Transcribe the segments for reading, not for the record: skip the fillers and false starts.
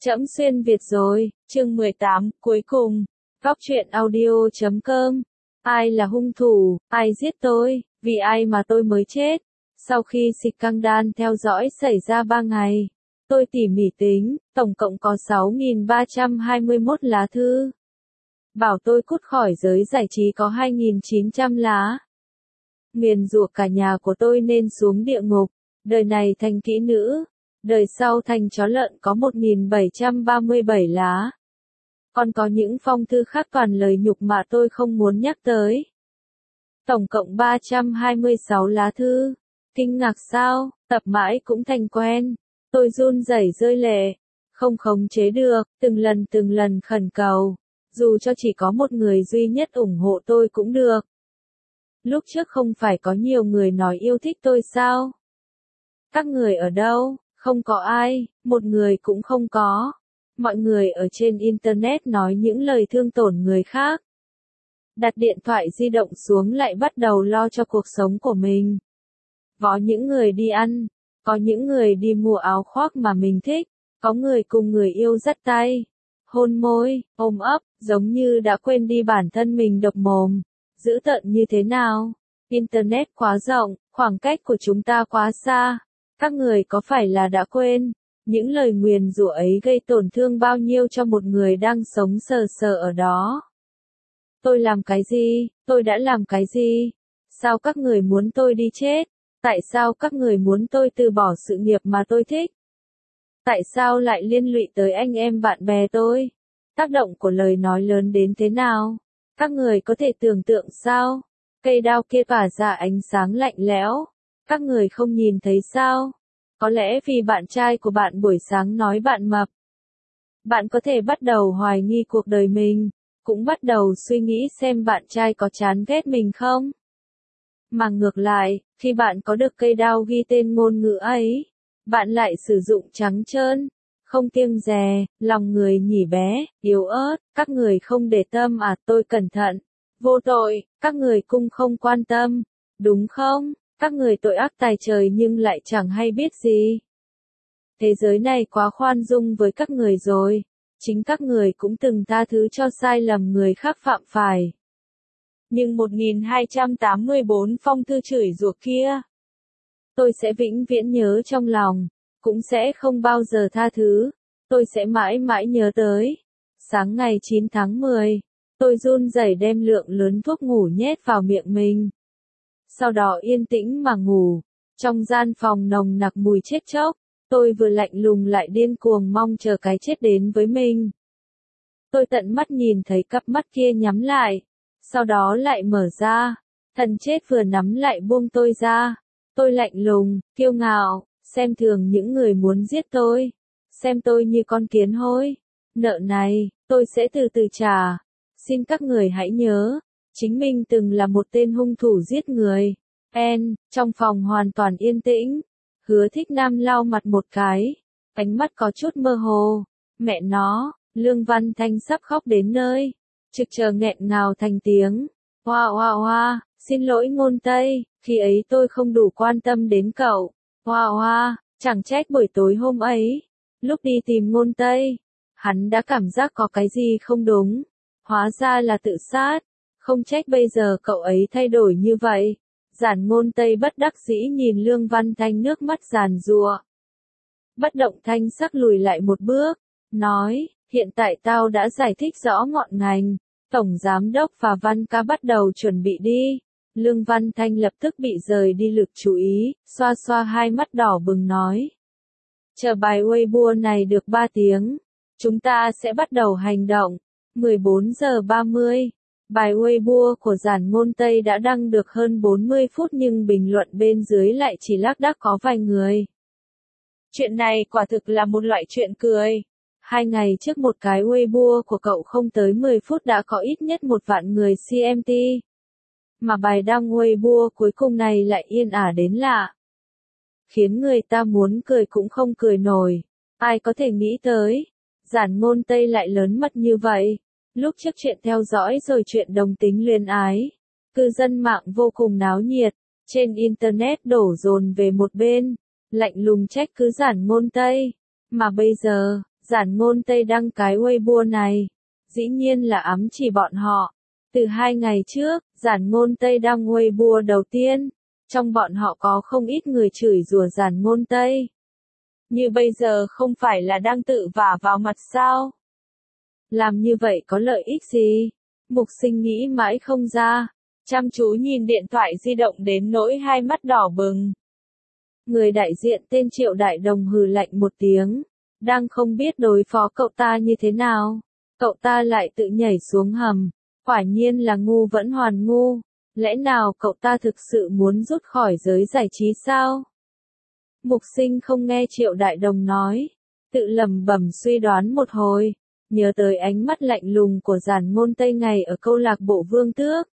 Trẫm xuyên Việt rồi, chương 18, cuối cùng. Góc truyện audio.com. Ai là hung thủ, ai giết tôi, vì ai mà tôi mới chết. Sau khi scandal theo dõi xảy ra 3 ngày, tôi tỉ mỉ tính, tổng cộng có 6.321 lá thư. Bảo tôi cút khỏi giới giải trí có 2.900 lá. Nguyền rủa cả nhà của tôi nên xuống địa ngục, đời này thành kỹ nữ, đời sau thành chó lợn có 1.737 lá. Còn có những phong thư khác toàn lời nhục mà tôi không muốn nhắc tới. Tổng cộng 326 lá thư. Kinh ngạc sao, tập mãi cũng thành quen. Tôi run rẩy rơi lệ, không khống chế được, từng lần khẩn cầu. Dù cho chỉ có một người duy nhất ủng hộ tôi cũng được. Lúc trước không phải có nhiều người nói yêu thích tôi sao? Các người ở đâu? Không có ai, một người cũng không có. Mọi người ở trên Internet nói những lời thương tổn người khác. Đặt điện thoại di động xuống lại bắt đầu lo cho cuộc sống của mình. Có những người đi ăn, có những người đi mua áo khoác mà mình thích, có người cùng người yêu dắt tay, hôn môi, ôm ấp, giống như đã quên đi bản thân mình độc mồm. Dữ tợn như thế nào? Internet quá rộng, khoảng cách của chúng ta quá xa. Các người có phải là đã quên, những lời nguyền rủa ấy gây tổn thương bao nhiêu cho một người đang sống sờ sờ ở đó? Tôi làm cái gì? Tôi đã làm cái gì? Sao các người muốn tôi đi chết? Tại sao các người muốn tôi từ bỏ sự nghiệp mà tôi thích? Tại sao lại liên lụy tới anh em bạn bè tôi? Tác động của lời nói lớn đến thế nào? Các người có thể tưởng tượng sao? Cây đao kia tỏa ra ánh sáng lạnh lẽo. Các người không nhìn thấy sao? Có lẽ vì bạn trai của bạn buổi sáng nói bạn mập. Bạn có thể bắt đầu hoài nghi cuộc đời mình, cũng bắt đầu suy nghĩ xem bạn trai có chán ghét mình không? Mà ngược lại, khi bạn có được cây đao ghi tên ngôn ngữ ấy, bạn lại sử dụng trắng trơn, không kiêng dè, lòng người nhỉ bé, yếu ớt, các người không để tâm à, tôi cẩn thận, vô tội, các người cũng không quan tâm, đúng không? Các người tội ác tày trời nhưng lại chẳng hay biết gì. Thế giới này quá khoan dung với các người rồi, chính các người cũng từng tha thứ cho sai lầm người khác phạm phải. Nhưng 1284 phong thư chửi rủa kia, tôi sẽ vĩnh viễn nhớ trong lòng, cũng sẽ không bao giờ tha thứ, tôi sẽ mãi mãi nhớ tới. Sáng ngày 9 tháng 10, tôi run rẩy đem lượng lớn thuốc ngủ nhét vào miệng mình. Sau đó yên tĩnh mà ngủ, trong gian phòng nồng nặc mùi chết chóc, tôi vừa lạnh lùng lại điên cuồng mong chờ cái chết đến với mình. Tôi tận mắt nhìn thấy cặp mắt kia nhắm lại, sau đó lại mở ra, thần chết vừa nắm lại buông tôi ra. Tôi lạnh lùng, kiêu ngạo, xem thường những người muốn giết tôi, xem tôi như con kiến hôi. Nợ này, tôi sẽ từ từ trả. Xin các người hãy nhớ, chính mình từng là một tên hung thủ giết người. Trong phòng hoàn toàn yên tĩnh, Hứa Thích Nam lau mặt một cái, ánh mắt có chút mơ hồ. Mẹ nó, Lương Văn Thanh sắp khóc đến nơi, trực chờ nghẹn ngào thành tiếng. Hoa hoa hoa, xin lỗi Ngôn Tây, khi ấy tôi không đủ quan tâm đến cậu. Hoa hoa, chẳng trách buổi tối hôm ấy, lúc đi tìm Ngôn Tây, hắn đã cảm giác có cái gì không đúng. Hóa ra là tự sát, không trách bây giờ cậu ấy thay đổi như vậy. Giản Ngôn Tây bất đắc dĩ nhìn Lương Văn Thanh nước mắt giàn giụa. Bất động thanh sắc lùi lại một bước, nói, hiện tại tao đã giải thích rõ ngọn ngành, Tổng Giám Đốc và Văn Ca bắt đầu chuẩn bị đi. Lương Văn Thanh lập tức bị rời đi lực chú ý, xoa xoa hai mắt đỏ bừng nói. Chờ bài Weibo này được 3 tiếng, chúng ta sẽ bắt đầu hành động. 14 giờ 30. Bài Weibo của Giản Ngôn Tây đã đăng được hơn 40 phút nhưng bình luận bên dưới lại chỉ lác đác có vài người. Chuyện này quả thực là một loại chuyện cười. 2 ngày trước một cái Weibo của cậu không tới 10 phút đã có ít nhất 1 vạn người CMT. Mà bài đăng Weibo cuối cùng này lại yên ả đến lạ. Khiến người ta muốn cười cũng không cười nổi. Ai có thể nghĩ tới, Giản Ngôn Tây lại lớn mật như vậy. Lúc trước chuyện theo dõi rồi chuyện đồng tính luyến ái, cư dân mạng vô cùng náo nhiệt, trên Internet đổ dồn về một bên, lạnh lùng trách cứ Giản Ngôn Tây. Mà bây giờ, Giản Ngôn Tây đăng cái Weibo này, dĩ nhiên là ám chỉ bọn họ. Từ 2 ngày trước, Giản Ngôn Tây đăng Weibo đầu tiên, trong bọn họ có không ít người chửi rủa Giản Ngôn Tây. Như bây giờ không phải là đang tự vả vào mặt sao? Làm như vậy có lợi ích gì? Mục Sinh nghĩ mãi không ra, chăm chú nhìn điện thoại di động đến nỗi hai mắt đỏ bừng. Người đại diện tên Triệu Đại Đồng hừ lạnh một tiếng, đang không biết đối phó cậu ta như thế nào. Cậu ta lại tự nhảy xuống hầm, quả nhiên là ngu vẫn hoàn ngu. Lẽ nào cậu ta thực sự muốn rút khỏi giới giải trí sao? Mục Sinh không nghe Triệu Đại Đồng nói, tự lẩm bẩm suy đoán một hồi, nhớ tới ánh mắt lạnh lùng của Giản Ngôn Tây ngày ở câu lạc bộ Vương Tước.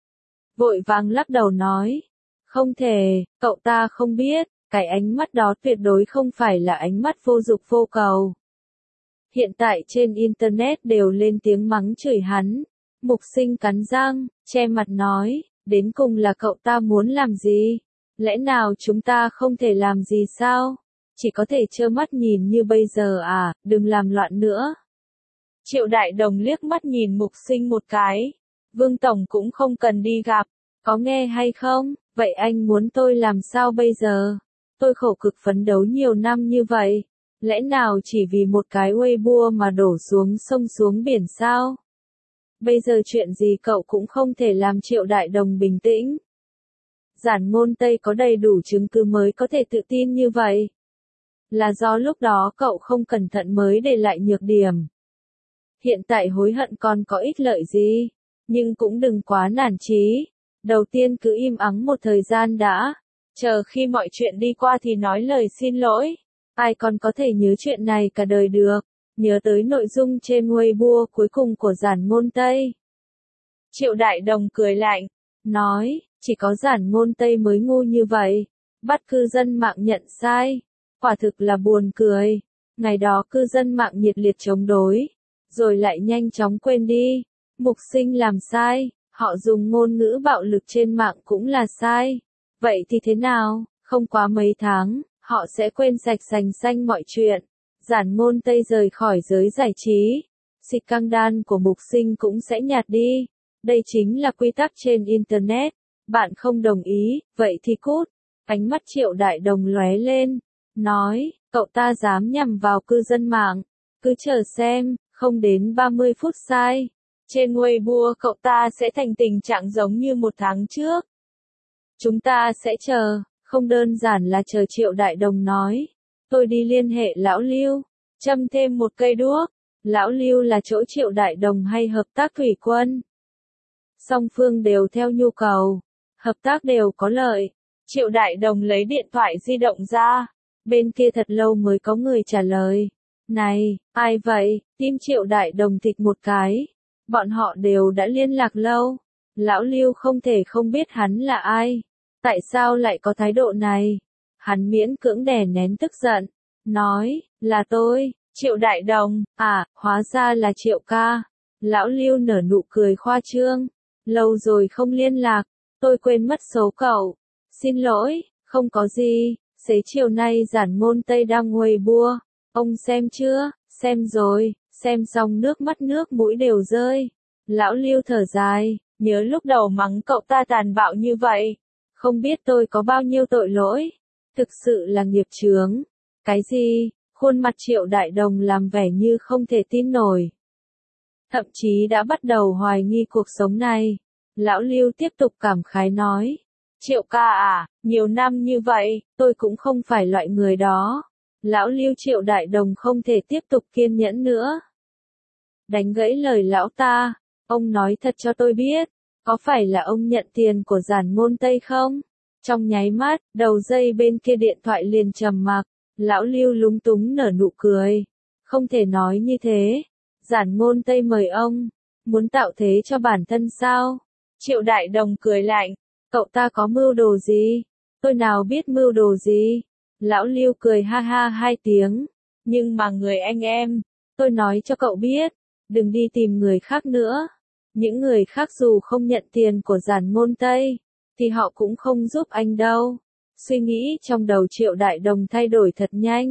Vội vàng lắc đầu nói, không thể, cậu ta không biết, cái ánh mắt đó tuyệt đối không phải là ánh mắt vô dục vô cầu. Hiện tại trên Internet đều lên tiếng mắng chửi hắn. Mục Sinh cắn răng, che mặt nói, đến cùng là cậu ta muốn làm gì? Lẽ nào chúng ta không thể làm gì sao? Chỉ có thể trơ mắt nhìn như bây giờ à, đừng làm loạn nữa. Triệu Đại Đồng liếc mắt nhìn Mục Sinh một cái. Vương Tổng cũng không cần đi gặp, có nghe hay không? Vậy anh muốn tôi làm sao bây giờ? Tôi khổ cực phấn đấu nhiều năm như vậy. Lẽ nào chỉ vì một cái Weibo mà đổ xuống sông xuống biển sao? Bây giờ chuyện gì cậu cũng không thể làm. Triệu Đại Đồng bình tĩnh. Giản Ngôn Tây có đầy đủ chứng cứ mới có thể tự tin như vậy. Là do lúc đó cậu không cẩn thận mới để lại nhược điểm. Hiện tại hối hận còn có ích lợi gì, nhưng cũng đừng quá nản chí. Đầu tiên cứ im ắng một thời gian đã, chờ khi mọi chuyện đi qua thì nói lời xin lỗi. Ai còn có thể nhớ chuyện này cả đời được. Nhớ tới nội dung trên Weibo cuối cùng của Giản Ngôn Tây. Triệu Đại Đồng cười lạnh, nói, chỉ có Giản Ngôn Tây mới ngu như vậy, bắt cư dân mạng nhận sai. Quả thực là buồn cười. Ngày đó cư dân mạng nhiệt liệt chống đối, rồi lại nhanh chóng quên đi. Mục Sinh làm sai, họ dùng ngôn ngữ bạo lực trên mạng cũng là sai. Vậy thì thế nào, không quá mấy tháng, họ sẽ quên sạch sành xanh mọi chuyện. Giản Ngôn Tây rời khỏi giới giải trí, scandal của Mục Sinh cũng sẽ nhạt đi. Đây chính là quy tắc trên Internet. Bạn không đồng ý, vậy thì cút. Ánh mắt Triệu Đại Đồng lóe lên, nói, cậu ta dám nhằm vào cư dân mạng. Cứ chờ xem, không đến 30 phút sai. Trên Weibo cậu ta sẽ thành tình trạng giống như một tháng trước. Chúng ta sẽ chờ, không đơn giản là chờ. Triệu Đại Đồng nói. Tôi đi liên hệ Lão Lưu, châm thêm một cây đuốc. Lão Lưu là chỗ Triệu Đại Đồng hay hợp tác thủy quân? Song phương đều theo nhu cầu, hợp tác đều có lợi. Triệu Đại Đồng lấy điện thoại di động ra, bên kia thật lâu mới có người trả lời. Này, ai vậy? Tim Triệu Đại Đồng thịch một cái. Bọn họ đều đã liên lạc lâu. Lão Lưu không thể không biết hắn là ai. Tại sao lại có thái độ này? Hắn miễn cưỡng đè nén tức giận, nói, là tôi, Triệu Đại Đồng. À, hóa ra là Triệu ca. Lão Lưu nở nụ cười khoa trương. Lâu rồi không liên lạc, tôi quên mất số cậu. Xin lỗi, không có gì. Xế chiều nay Giản Ngôn Tây đăng Weibo. Ông xem chưa? Xem rồi, xem xong nước mắt nước mũi đều rơi. Lão Lưu thở dài, nhớ lúc đầu mắng cậu ta tàn bạo như vậy. Không biết tôi có bao nhiêu tội lỗi. Thực sự là nghiệp chướng. Cái gì? Khuôn mặt Triệu Đại Đồng làm vẻ như không thể tin nổi. Thậm chí đã bắt đầu hoài nghi cuộc sống này. Lão Lưu tiếp tục cảm khái nói. Triệu ca à, nhiều năm như vậy, tôi cũng không phải loại người đó. Lão Lưu. Triệu Đại Đồng không thể tiếp tục kiên nhẫn nữa. Đánh gãy lời lão ta. Ông nói thật cho tôi biết, có phải là ông nhận tiền của Giản Ngôn Tây không? Trong nháy mắt, đầu dây bên kia điện thoại liền trầm mặc. Lão Lưu lúng túng nở nụ cười. Không thể nói như thế. Giản Ngôn Tây mời ông. Muốn tạo thế cho bản thân sao? Triệu Đại Đồng cười lạnh. Cậu ta có mưu đồ gì? Tôi nào biết mưu đồ gì? Lão Lưu cười ha ha hai tiếng. Nhưng mà người anh em, tôi nói cho cậu biết, đừng đi tìm người khác nữa. Những người khác dù không nhận tiền của Giản Ngôn Tây, thì họ cũng không giúp anh đâu. Suy nghĩ trong đầu Triệu Đại Đồng thay đổi thật nhanh.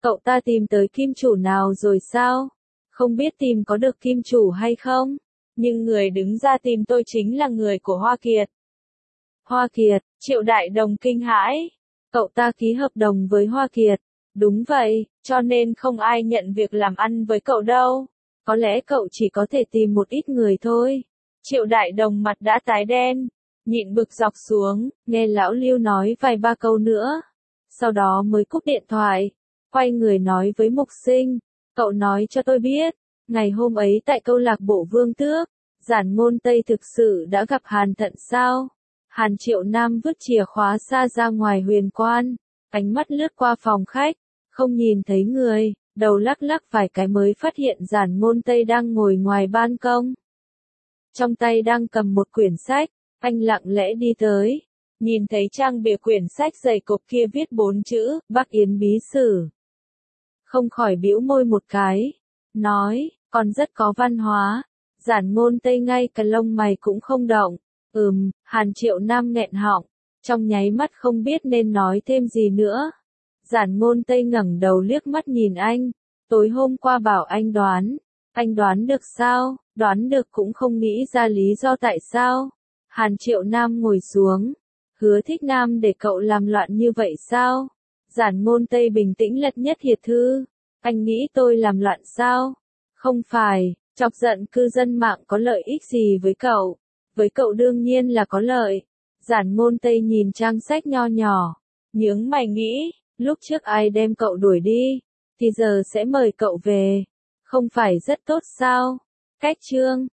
Cậu ta tìm tới kim chủ nào rồi sao? Không biết tìm có được kim chủ hay không? Nhưng người đứng ra tìm tôi chính là người của Hoa Kiệt. Hoa Kiệt, Triệu Đại Đồng kinh hãi. Cậu ta ký hợp đồng với Hoa Kiệt. Đúng vậy, cho nên không ai nhận việc làm ăn với cậu đâu. Có lẽ cậu chỉ có thể tìm một ít người thôi. Triệu Đại Đồng mặt đã tái đen, nhịn bực dọc xuống, nghe lão Lưu nói vài ba câu nữa. Sau đó mới cúp điện thoại, quay người nói với Mục Sinh, cậu nói cho tôi biết, ngày hôm ấy tại câu lạc bộ Vương Tước, Giản Ngôn Tây thực sự đã gặp Hàn Thận sao? Hàn Triệu Nam vứt chìa khóa xa ra ngoài huyền quan, ánh mắt lướt qua phòng khách, không nhìn thấy người, đầu lắc lắc vài cái mới phát hiện Giản Ngôn Tây đang ngồi ngoài ban công. Trong tay đang cầm một quyển sách, anh lặng lẽ đi tới, nhìn thấy trang bìa quyển sách dày cộp kia viết 4 chữ, Bắc Yến Bí Sử. Không khỏi bĩu môi một cái, nói, còn rất có văn hóa. Giản Ngôn Tây ngay cả lông mày cũng không động. Hàn Triệu Nam nghẹn họng, trong nháy mắt không biết nên nói thêm gì nữa. Giản Ngôn Tây ngẩng đầu liếc mắt nhìn anh, tối hôm qua bảo anh đoán được sao? Đoán được cũng không nghĩ ra lý do tại sao. Hàn Triệu Nam ngồi xuống, Hứa Thích Nam để cậu làm loạn như vậy sao? Giản Ngôn Tây bình tĩnh lật nhất hiệp thư, anh nghĩ tôi làm loạn sao? Không phải, chọc giận cư dân mạng có lợi ích gì với cậu đương nhiên là có lợi. Giản Ngôn Tây nhìn trang sách nho nhỏ, nhướng mày nghĩ, lúc trước ai đem cậu đuổi đi, thì giờ sẽ mời cậu về, không phải rất tốt sao? Cách chương